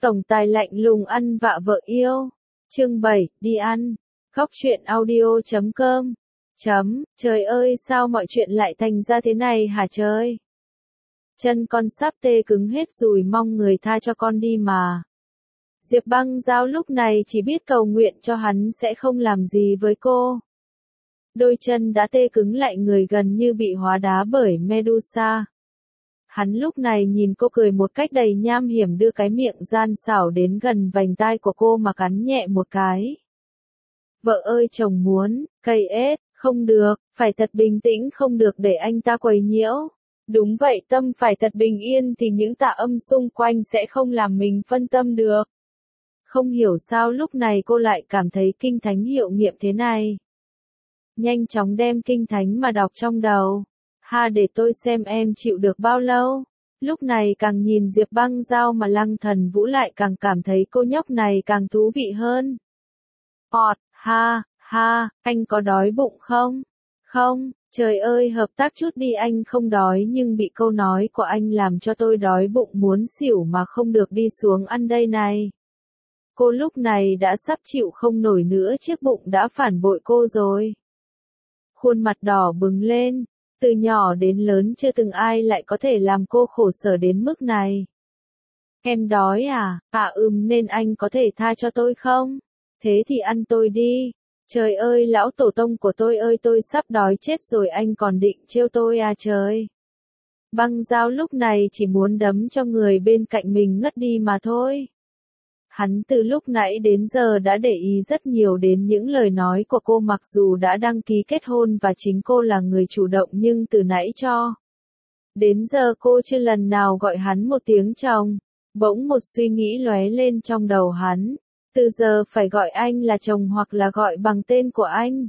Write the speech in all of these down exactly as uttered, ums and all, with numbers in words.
Tổng tài lạnh lùng ăn vạ vợ yêu. Chương bảy, đi ăn. Góc truyện audio chấm com. Chấm, trời ơi sao mọi chuyện lại thành ra thế này hả trời? Chân con sắp tê cứng hết rồi, mong người tha cho con đi mà. Diệp Băng Giao lúc này chỉ biết cầu nguyện cho hắn sẽ không làm gì với cô. Đôi chân đã tê cứng lại, người gần như bị hóa đá bởi Medusa. Hắn lúc này nhìn cô cười một cách đầy nham hiểm, đưa cái miệng gian xảo đến gần vành tai của cô mà cắn nhẹ một cái. Vợ ơi chồng muốn, cây ết, không được, phải thật bình tĩnh, không được để anh ta quấy nhiễu. Đúng vậy, tâm phải thật bình yên thì những tạ âm xung quanh sẽ không làm mình phân tâm được. Không hiểu sao lúc này cô lại cảm thấy kinh thánh hiệu nghiệm thế này. Nhanh chóng đem kinh thánh mà đọc trong đầu. Ha, để tôi xem em chịu được bao lâu. Lúc này càng nhìn Diệp Băng Giao mà Lăng Thần Vũ lại càng cảm thấy cô nhóc này càng thú vị hơn. Ọt, ha, ha, anh có đói bụng không? Không, trời ơi hợp tác chút đi, anh không đói nhưng bị câu nói của anh làm cho tôi đói bụng muốn xỉu mà không được đi xuống ăn đây này. Cô lúc này đã sắp chịu không nổi nữa, chiếc bụng đã phản bội cô rồi. Khuôn mặt đỏ bừng lên. Từ nhỏ đến lớn chưa từng ai lại có thể làm cô khổ sở đến mức này. Em đói à? À ừm, nên anh có thể tha cho tôi không? Thế thì ăn tôi đi. Trời ơi lão tổ tông của tôi ơi, tôi sắp đói chết rồi, anh còn định trêu tôi à trời. Băng Giao lúc này chỉ muốn đấm cho người bên cạnh mình ngất đi mà thôi. Hắn từ lúc nãy đến giờ đã để ý rất nhiều đến những lời nói của cô, mặc dù đã đăng ký kết hôn và chính cô là người chủ động, nhưng từ nãy cho đến giờ cô chưa lần nào gọi hắn một tiếng chồng. Bỗng một suy nghĩ lóe lên trong đầu hắn. Từ giờ phải gọi anh là chồng hoặc là gọi bằng tên của anh.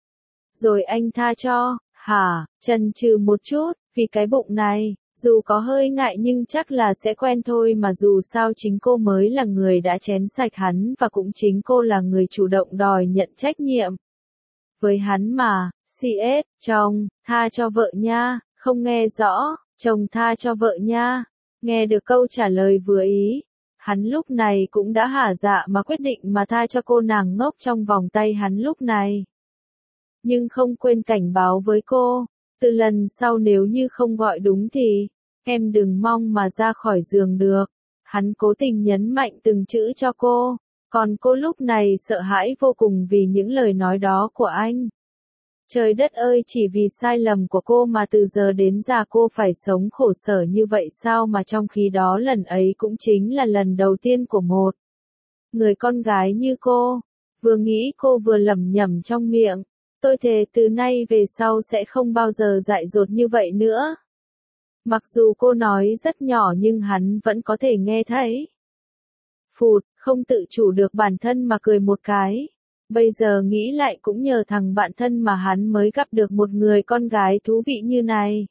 Rồi anh tha cho, hả, chần chừ một chút, vì cái bụng này. Dù có hơi ngại nhưng chắc là sẽ quen thôi mà, dù sao chính cô mới là người đã chén sạch hắn và cũng chính cô là người chủ động đòi nhận trách nhiệm. Với hắn mà, xê ét, chồng, tha cho vợ nha, không nghe rõ, chồng tha cho vợ nha. Nghe được câu trả lời vừa ý, hắn lúc này cũng đã hả dạ mà quyết định mà tha cho cô nàng ngốc trong vòng tay hắn lúc này. Nhưng không quên cảnh báo với cô. Từ lần sau nếu như không gọi đúng thì, em đừng mong mà ra khỏi giường được. Hắn cố tình nhấn mạnh từng chữ cho cô, còn cô lúc này sợ hãi vô cùng vì những lời nói đó của anh. Trời đất ơi, chỉ vì sai lầm của cô mà từ giờ đến già cô phải sống khổ sở như vậy sao, mà trong khi đó lần ấy cũng chính là lần đầu tiên của một người con gái như cô. Vừa nghĩ cô vừa lẩm nhẩm trong miệng. Tôi thề từ nay về sau sẽ không bao giờ dại dột như vậy nữa. Mặc dù cô nói rất nhỏ nhưng hắn vẫn có thể nghe thấy. Phụt, không tự chủ được bản thân mà cười một cái. Bây giờ nghĩ lại cũng nhờ thằng bạn thân mà hắn mới gặp được một người con gái thú vị như này.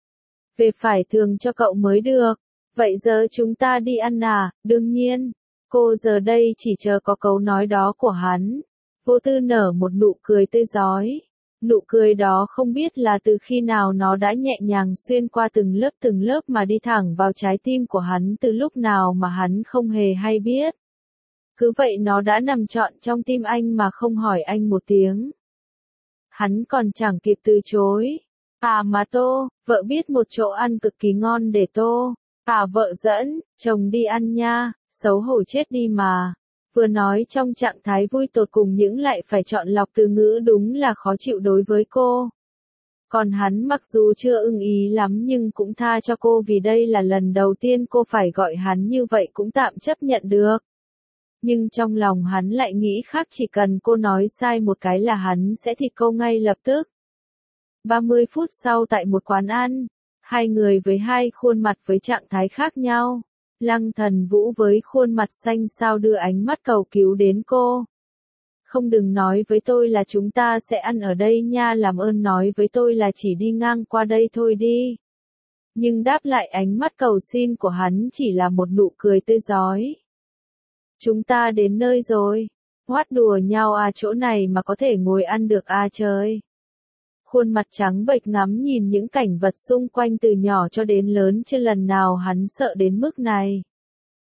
Về phải thường cho cậu mới được. Vậy giờ chúng ta đi ăn à? Đương nhiên. Cô giờ đây chỉ chờ có câu nói đó của hắn. Vô tư nở một nụ cười tươi rói. Nụ cười đó không biết là từ khi nào nó đã nhẹ nhàng xuyên qua từng lớp từng lớp mà đi thẳng vào trái tim của hắn từ lúc nào mà hắn không hề hay biết. Cứ vậy nó đã nằm trọn trong tim anh mà không hỏi anh một tiếng. Hắn còn chẳng kịp từ chối. À mà Tô, vợ biết một chỗ ăn cực kỳ ngon để Tô. À vợ dẫn, chồng đi ăn nha, xấu hổ chết đi mà. Vừa nói trong trạng thái vui tột cùng nhưng lại phải chọn lọc từ ngữ, đúng là khó chịu đối với cô. Còn hắn mặc dù chưa ưng ý lắm nhưng cũng tha cho cô vì đây là lần đầu tiên cô phải gọi hắn như vậy, cũng tạm chấp nhận được. Nhưng trong lòng hắn lại nghĩ khác, chỉ cần cô nói sai một cái là hắn sẽ thịt cô ngay lập tức. ba mươi phút sau tại một quán ăn, hai người với hai khuôn mặt với trạng thái khác nhau. Lăng Thần Vũ với khuôn mặt xanh xao đưa ánh mắt cầu cứu đến cô. Không, đừng nói với tôi là chúng ta sẽ ăn ở đây nha, làm ơn nói với tôi là chỉ đi ngang qua đây thôi đi. Nhưng đáp lại ánh mắt cầu xin của hắn chỉ là một nụ cười tươi rói. Chúng ta đến nơi rồi. Hoát đùa nhau à, chỗ này mà có thể ngồi ăn được à trời. Khuôn mặt trắng bệch ngắm nhìn những cảnh vật xung quanh từ nhỏ cho đến lớn, chưa lần nào hắn sợ đến mức này.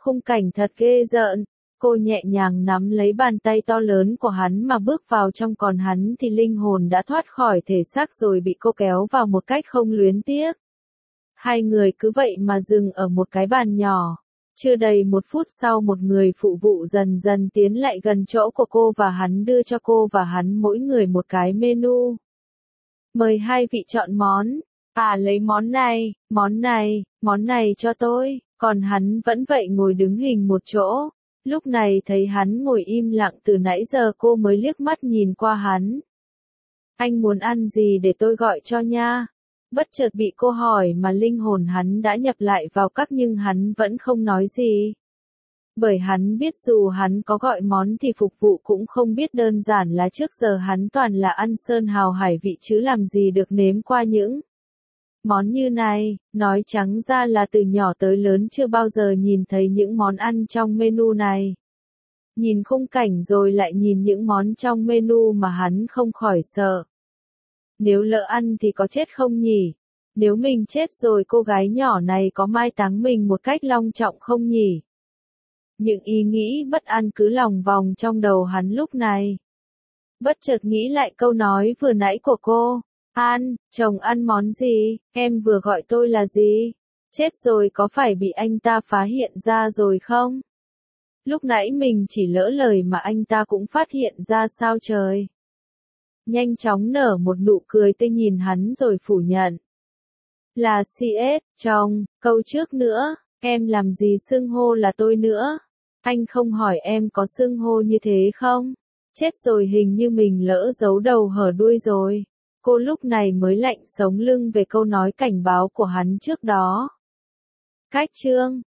khung cảnh thật ghê rợn. Cô nhẹ nhàng nắm lấy bàn tay to lớn của hắn mà bước vào trong, còn hắn thì linh hồn đã thoát khỏi thể xác rồi bị cô kéo vào một cách không luyến tiếc. Hai người cứ vậy mà dừng ở một cái bàn nhỏ. Chưa đầy một phút sau một người phụ vụ dần dần tiến lại gần chỗ của cô và hắn đưa cho cô và hắn mỗi người một cái menu. Mời hai vị chọn món. À lấy món này, món này, món này cho tôi. Còn hắn vẫn vậy ngồi đứng hình một chỗ. Lúc này thấy hắn ngồi im lặng từ nãy giờ cô mới liếc mắt nhìn qua hắn. Anh muốn ăn gì để tôi gọi cho nha? Bất chợt bị cô hỏi mà linh hồn hắn đã nhập lại vào các nhưng hắn vẫn không nói gì. Bởi hắn biết dù hắn có gọi món thì phục vụ cũng không biết, đơn giản là trước giờ hắn toàn là ăn sơn hào hải vị chứ làm gì được nếm qua những món như này. Nói trắng ra là từ nhỏ tới lớn chưa bao giờ nhìn thấy những món ăn trong menu này. Nhìn khung cảnh rồi lại nhìn những món trong menu mà hắn không khỏi sợ. Nếu lỡ ăn thì có chết không nhỉ? Nếu mình chết rồi cô gái nhỏ này có mai táng mình một cách long trọng không nhỉ? Những ý nghĩ bất an cứ lòng vòng trong đầu hắn lúc này. Bất chợt nghĩ lại câu nói vừa nãy của cô. An, chồng ăn món gì, em vừa gọi tôi là gì? Chết rồi có phải bị anh ta phá hiện ra rồi không? Lúc nãy mình chỉ lỡ lời mà anh ta cũng phát hiện ra sao trời? Nhanh chóng nở một nụ cười tươi nhìn hắn rồi phủ nhận. Là xê ét, chồng, câu trước nữa, em làm gì xưng hô là tôi nữa? Anh không hỏi em có xưng hô như thế không? Chết rồi, hình như mình lỡ giấu đầu hở đuôi rồi. Cô lúc này mới lạnh sống lưng về câu nói cảnh báo của hắn trước đó. Cách chương